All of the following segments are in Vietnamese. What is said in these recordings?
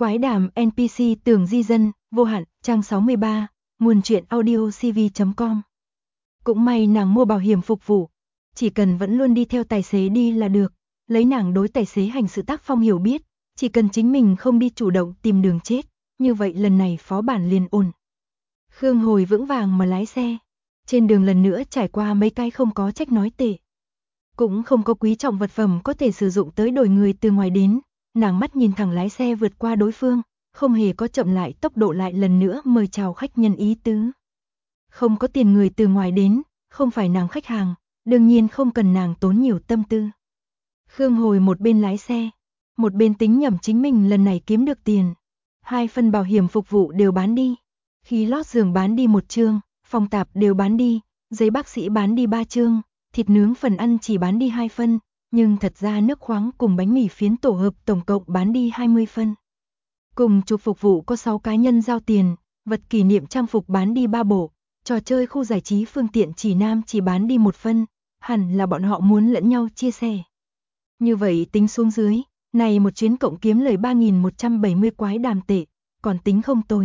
Quái đàm NPC Tường Di Dân, vô hạn, trang 63, nguồn truyện audiocv.com. Cũng may nàng mua bảo hiểm phục vụ, chỉ cần vẫn luôn đi theo tài xế đi là được, lấy nàng đối tài xế hành sự tác phong hiểu biết, chỉ cần chính mình không đi chủ động tìm đường chết, như vậy lần này phó bản liền ổn. Khương Hồi vững vàng mà lái xe, trên đường lần nữa trải qua mấy cái không có trách nói tệ. Cũng không có quý trọng vật phẩm có thể sử dụng tới đổi người từ ngoài đến, nàng mắt nhìn thẳng lái xe vượt qua đối phương, không hề có chậm lại tốc độ lại lần nữa mời chào khách nhân ý tứ. Không có tiền người từ ngoài đến, không phải nàng khách hàng, đương nhiên không cần nàng tốn nhiều tâm tư. Khương Hồi một bên lái xe, một bên tính nhẩm chính mình lần này kiếm được tiền. 2 phần bảo hiểm phục vụ đều bán đi, khí lót giường bán đi 1 chương, phòng tạp đều bán đi, giấy bác sĩ bán đi 3 chương, thịt nướng phần ăn chỉ bán đi 2 phân, nhưng thật ra nước khoáng cùng bánh mì phiến tổ hợp tổng cộng bán đi 20 phân. Cùng chụp phục vụ có 6 cá nhân giao tiền, vật kỷ niệm trang phục bán đi 3 bộ, trò chơi khu giải trí phương tiện chỉ nam chỉ bán đi 1 phân, hẳn là bọn họ muốn lẫn nhau chia sẻ. Như vậy tính xuống dưới, này một chuyến cộng kiếm lời 3.170 quái đàm tệ, còn tính không tồi.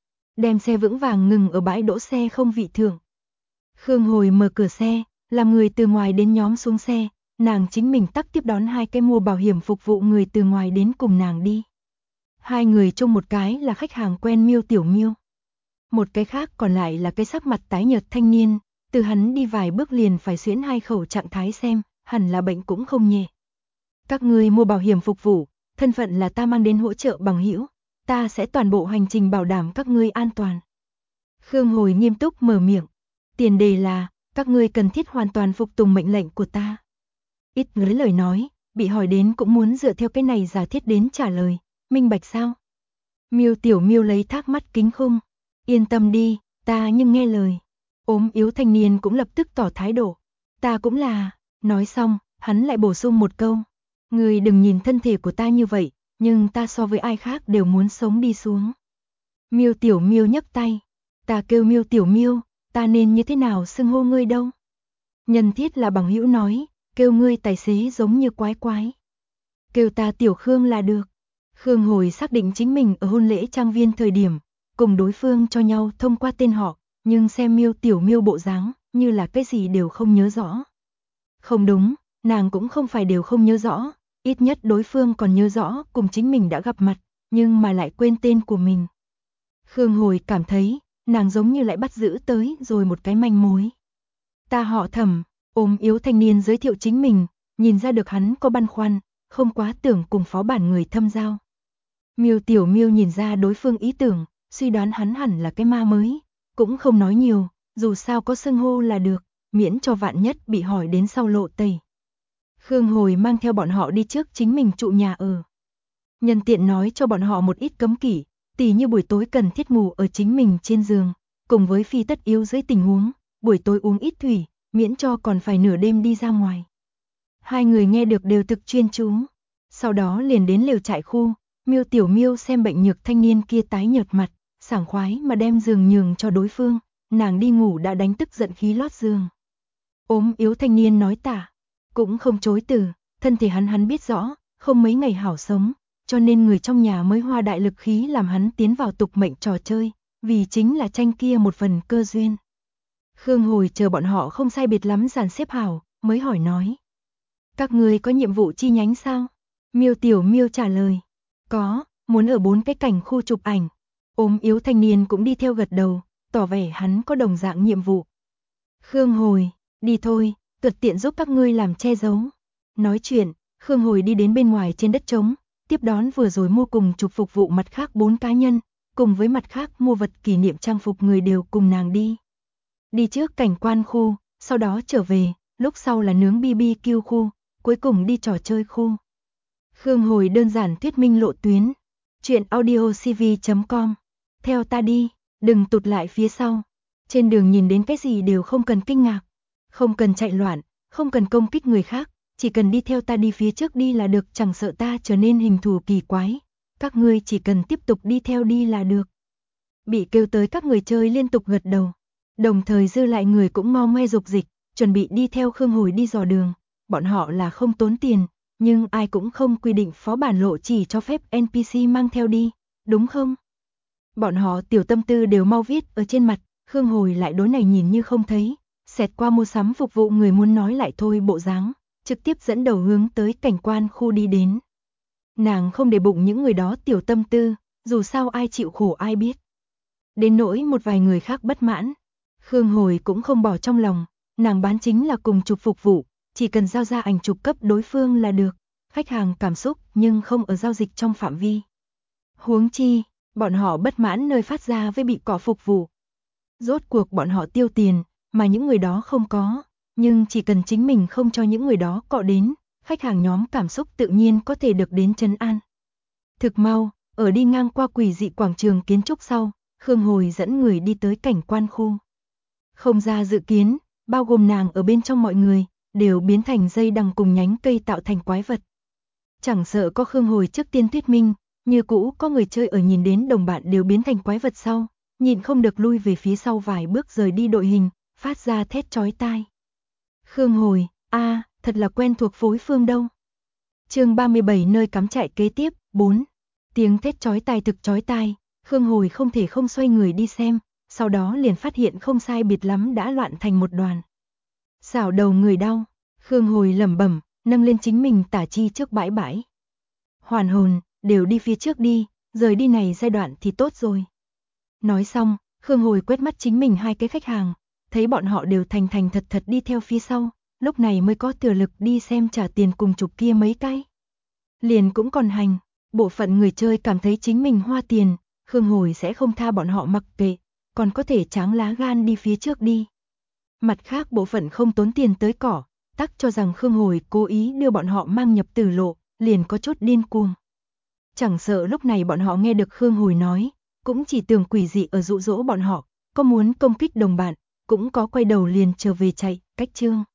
Đem xe vững vàng ngừng ở bãi đỗ xe không vị thưởng. Khương Hồi mở cửa xe, làm người từ ngoài đến nhóm xuống xe, nàng chính mình tắc tiếp đón 2 cái mua bảo hiểm phục vụ người từ ngoài đến cùng nàng đi. 2 người chung một cái là khách hàng quen Miêu Tiểu Miêu. Một cái khác còn lại là cái sắc mặt tái nhợt thanh niên, từ hắn đi vài bước liền phải xuyễn 2 khẩu trạng thái xem, hẳn là bệnh cũng không nhẹ. Các ngươi mua bảo hiểm phục vụ, thân phận là ta mang đến hỗ trợ bằng hữu, ta sẽ toàn bộ hành trình bảo đảm các ngươi an toàn. Khương Hồi nghiêm túc mở miệng, tiền đề là, các ngươi cần thiết hoàn toàn phục tùng mệnh lệnh của ta. Ít với lời nói, bị hỏi đến cũng muốn dựa theo cái này giả thiết đến trả lời, minh bạch sao? Miêu Tiểu Miêu lấy thác mắt kính khung, yên tâm đi, ta nhưng nghe lời. Ốm yếu thanh niên cũng lập tức tỏ thái độ, ta cũng là, nói xong, hắn lại bổ sung một câu, ngươi đừng nhìn thân thể của ta như vậy, nhưng ta so với ai khác đều muốn sống đi xuống. Miêu Tiểu Miêu nhấc tay, ta kêu Miêu Tiểu Miêu, ta nên như thế nào xưng hô ngươi đâu? Nhân thiết là bằng hữu nói, kêu ngươi tài xế giống như quái quái. Kêu ta Tiểu Khương là được. Khương Hồi xác định chính mình ở hôn lễ trang viên thời điểm, cùng đối phương cho nhau thông qua tên họ, nhưng xem Miêu Tiểu Miêu bộ dáng, như là cái gì đều không nhớ rõ. Không đúng, nàng cũng không phải đều không nhớ rõ, ít nhất đối phương còn nhớ rõ cùng chính mình đã gặp mặt, nhưng mà lại quên tên của mình. Khương Hồi cảm thấy, nàng giống như lại bắt giữ tới rồi một cái manh mối. Ta họ Thẩm, ốm yếu thanh niên giới thiệu chính mình, nhìn ra được hắn có băn khoăn, không quá tưởng cùng phó bản người thâm giao. Miêu Tiểu Miêu nhìn ra đối phương ý tưởng, suy đoán hắn hẳn là cái ma mới, cũng không nói nhiều, dù sao có xưng hô là được, miễn cho vạn nhất bị hỏi đến sau lộ tẩy. Khương Hồi mang theo bọn họ đi trước chính mình trụ nhà ở. Nhân tiện nói cho bọn họ một ít cấm kỵ, tỉ như buổi tối cần thiết ngủ ở chính mình trên giường, cùng với phi tất yếu dưới tình huống, buổi tối uống ít thủy, miễn cho còn phải nửa đêm đi ra ngoài. 2 người nghe được đều thực chuyên chú. Sau đó liền đến lều trại khu, Miêu Tiểu Miêu xem bệnh nhược thanh niên kia tái nhợt mặt, sảng khoái mà đem giường nhường cho đối phương, nàng đi ngủ đã đánh tức giận khí lót giường. Ốm yếu thanh niên nói tả, cũng không chối từ, thân thể hắn biết rõ, không mấy ngày hảo sống, cho nên người trong nhà mới hoa đại lực khí làm hắn tiến vào tục mệnh trò chơi, vì chính là tranh kia một phần cơ duyên. Khương Hồi chờ bọn họ không sai biệt lắm dàn xếp hảo, mới hỏi nói. Các ngươi có nhiệm vụ chi nhánh sao? Miêu Tiểu Miêu trả lời. Có, muốn ở 4 cái cảnh khu chụp ảnh. Ốm yếu thanh niên cũng đi theo gật đầu, tỏ vẻ hắn có đồng dạng nhiệm vụ. Khương Hồi, đi thôi, tuyệt tiện giúp các ngươi làm che giấu. Nói chuyện, Khương Hồi đi đến bên ngoài trên đất trống, tiếp đón vừa rồi mua cùng chụp phục vụ mặt khác 4 cá nhân, cùng với mặt khác mua vật kỷ niệm trang phục người đều cùng nàng đi. Đi trước cảnh quan khu, sau đó trở về, lúc sau là nướng BBQ khu, cuối cùng đi trò chơi khu. Khương Hồi đơn giản thuyết minh lộ tuyến. Chuyện audiocv.com. Theo ta đi, đừng tụt lại phía sau. Trên đường nhìn đến cái gì đều không cần kinh ngạc, không cần chạy loạn, không cần công kích người khác, chỉ cần đi theo ta đi phía trước đi là được, chẳng sợ ta trở nên hình thù kỳ quái. Các ngươi chỉ cần tiếp tục đi theo đi là được. Bị kêu tới các người chơi liên tục gật đầu, đồng thời dư lại người cũng ngo ngoe dục dịch, chuẩn bị đi theo Khương Hồi đi dò đường. Bọn họ là không tốn tiền, nhưng ai cũng không quy định phó bản lộ chỉ cho phép NPC mang theo đi, đúng không? Bọn họ tiểu tâm tư đều mau viết ở trên mặt, Khương Hồi lại đối này nhìn như không thấy, xẹt qua mua sắm phục vụ người muốn nói lại thôi bộ dáng, trực tiếp dẫn đầu hướng tới cảnh quan khu đi đến. Nàng không để bụng những người đó tiểu tâm tư, dù sao ai chịu khổ ai biết. Đến nỗi một vài người khác bất mãn, Khương Hồi cũng không bỏ trong lòng, nàng bán chính là cùng chụp phục vụ, chỉ cần giao ra ảnh chụp cấp đối phương là được, khách hàng cảm xúc nhưng không ở giao dịch trong phạm vi. Huống chi, bọn họ bất mãn nơi phát ra với bị cỏ phục vụ. Rốt cuộc bọn họ tiêu tiền, mà những người đó không có, nhưng chỉ cần chính mình không cho những người đó cọ đến, khách hàng nhóm cảm xúc tự nhiên có thể được đến trấn an. Thực mau, ở đi ngang qua quỷ dị quảng trường kiến trúc sau, Khương Hồi dẫn người đi tới cảnh quan khu. Không ra dự kiến, bao gồm nàng ở bên trong mọi người, đều biến thành dây đằng cùng nhánh cây tạo thành quái vật. Chẳng sợ có Khương Hồi trước tiên thuyết minh, như cũ có người chơi ở nhìn đến đồng bạn đều biến thành quái vật sau, nhịn không được lui về phía sau vài bước rời đi đội hình, phát ra thét chói tai. Khương Hồi, thật là quen thuộc phối phương đâu. Chương 37 nơi cắm trại kế tiếp, 4. Tiếng thét chói tai thực chói tai, Khương Hồi không thể không xoay người đi xem, sau đó liền phát hiện không sai biệt lắm đã loạn thành một đoàn. Xảo đầu người đau, Khương Hồi lẩm bẩm, nâng lên chính mình tả chi trước bãi bãi. Hoàn hồn, đều đi phía trước đi, rời đi này giai đoạn thì tốt rồi. Nói xong, Khương Hồi quét mắt chính mình hai cái khách hàng, thấy bọn họ đều thành thành thật thật đi theo phía sau, lúc này mới có thừa lực đi xem trả tiền cùng chụp kia mấy cái. Liền cũng còn hành, bộ phận người chơi cảm thấy chính mình hoa tiền, Khương Hồi sẽ không tha bọn họ mặc kệ, còn có thể tráng lá gan đi phía trước đi. Mặt khác bộ phận không tốn tiền tới cỏ, tắc cho rằng Khương Hồi cố ý đưa bọn họ mang nhập tử lộ, liền có chút điên cuồng. Chẳng sợ lúc này bọn họ nghe được Khương Hồi nói, cũng chỉ tưởng quỷ dị ở dụ dỗ bọn họ, có muốn công kích đồng bạn, cũng có quay đầu liền trở về chạy, cách chương.